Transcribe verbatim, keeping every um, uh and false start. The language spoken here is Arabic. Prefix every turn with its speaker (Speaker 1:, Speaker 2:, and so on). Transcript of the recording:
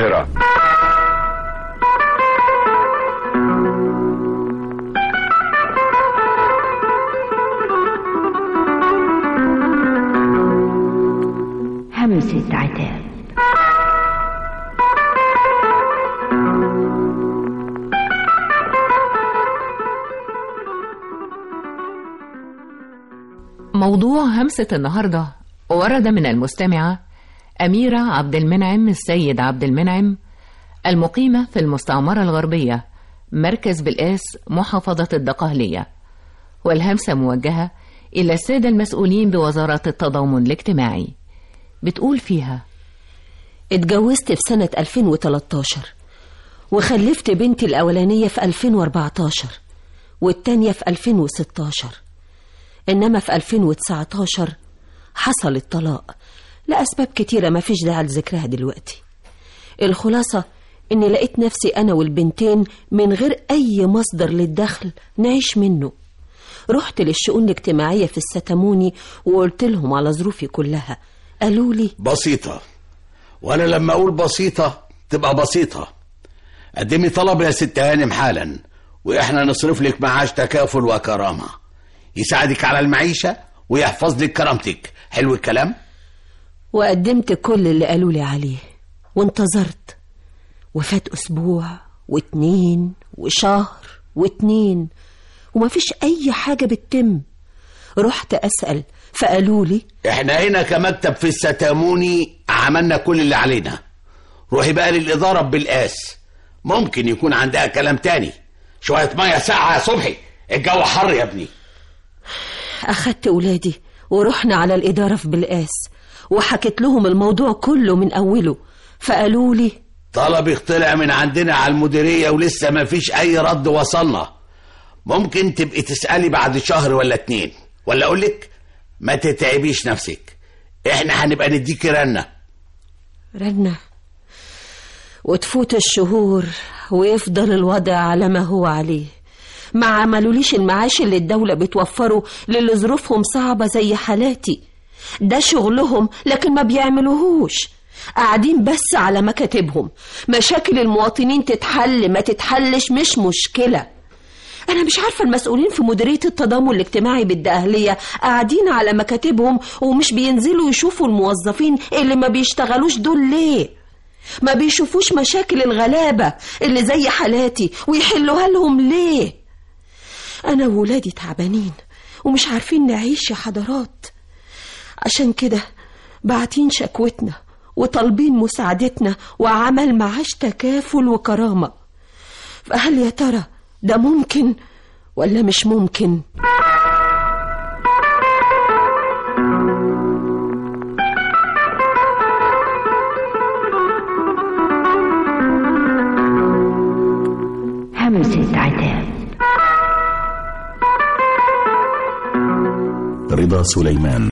Speaker 1: القاهرة.
Speaker 2: همسة عتاب.
Speaker 3: موضوع همسة النهاردة ورد من المستمعة أميرة عبد المنعم السيد عبد المنعم، المقيمة في المستعمرة الغربية، مركز بالقاس، محافظة الدقهلية، والهمسة موجهة إلى السادة المسؤولين بوزارة التضامن الاجتماعي. بتقول فيها:
Speaker 4: اتجوزت في سنة ألفين وتلتاشر وخلفت بنتي الأولانية في ألفين وأربعتاشر والتانية في ألفين وستاشر، إنما في ألفين وتسعتاشر حصل الطلاق لأسباب كتيرة ما فيش داعي لذكرها دلوقتي. الخلاصة إني لقيت نفسي أنا والبنتين من غير أي مصدر للدخل نعيش منه. رحت للشؤون الاجتماعية في الستموني وقلت لهم على ظروفي كلها. قالوا لي
Speaker 5: بسيطة، وأنا لما أقول بسيطة تبقى بسيطة. قدمي طلب يا ست هانم حالا، وإحنا نصرف لك معاش تكافل وكرامة يساعدك على المعيشة ويحفظ لك كرامتك. حلو الكلام؟
Speaker 4: وقدمت كل اللي قالوا لي عليه وانتظرت، وفات أسبوع واتنين وشهر واتنين ومفيش أي حاجة بتتم. رحت أسأل فقالوا لي
Speaker 5: احنا هنا كمكتب في الستاموني عملنا كل اللي علينا. روحي بقى للإدارة بالقاس، ممكن يكون عندها كلام تاني. شوية مية ساقعة يا صبحي، الجو حر يا ابني.
Speaker 4: أخدت أولادي ورحنا على الإدارة في بالقاس وحكيت لهم الموضوع كله من أوله، فقالوا لي
Speaker 5: طلبك طلع من عندنا على المديرية ولسه ما فيش أي رد وصلنا. ممكن تبقي تسألي بعد شهر ولا اتنين، ولا أقولك ما تتعبيش نفسك، احنا هنبقى نديكي رنة.
Speaker 4: رنة؟ وتفوت الشهور ويفضل الوضع على ما هو عليه. ما عملوليش المعاش اللي الدولة بتوفره للي ظروفهم صعبة زي حالاتي. ده شغلهم لكن ما بيعملوهوش، قاعدين بس على مكاتبهم. مشاكل المواطنين تتحل ما تتحلش مش مشكلة. أنا مش عارفة المسؤولين في مديرية التضامن الاجتماعي بالدقهلية قاعدين على مكاتبهم ومش بينزلوا يشوفوا الموظفين اللي ما بيشتغلوش دول ليه؟ ما بيشوفوش مشاكل الغلابة اللي زي حالاتي ويحلوها لهم ليه؟ أنا وولادي تعبانين ومش عارفين نعيش يا حضرات. عشان كده باعتين شكوتنا وطالبين مساعدتنا وعمل معاش تكافل وكرامة. فهل يا ترى ده ممكن ولا مش ممكن؟
Speaker 2: همسة عتاب.
Speaker 6: رضا سليمان.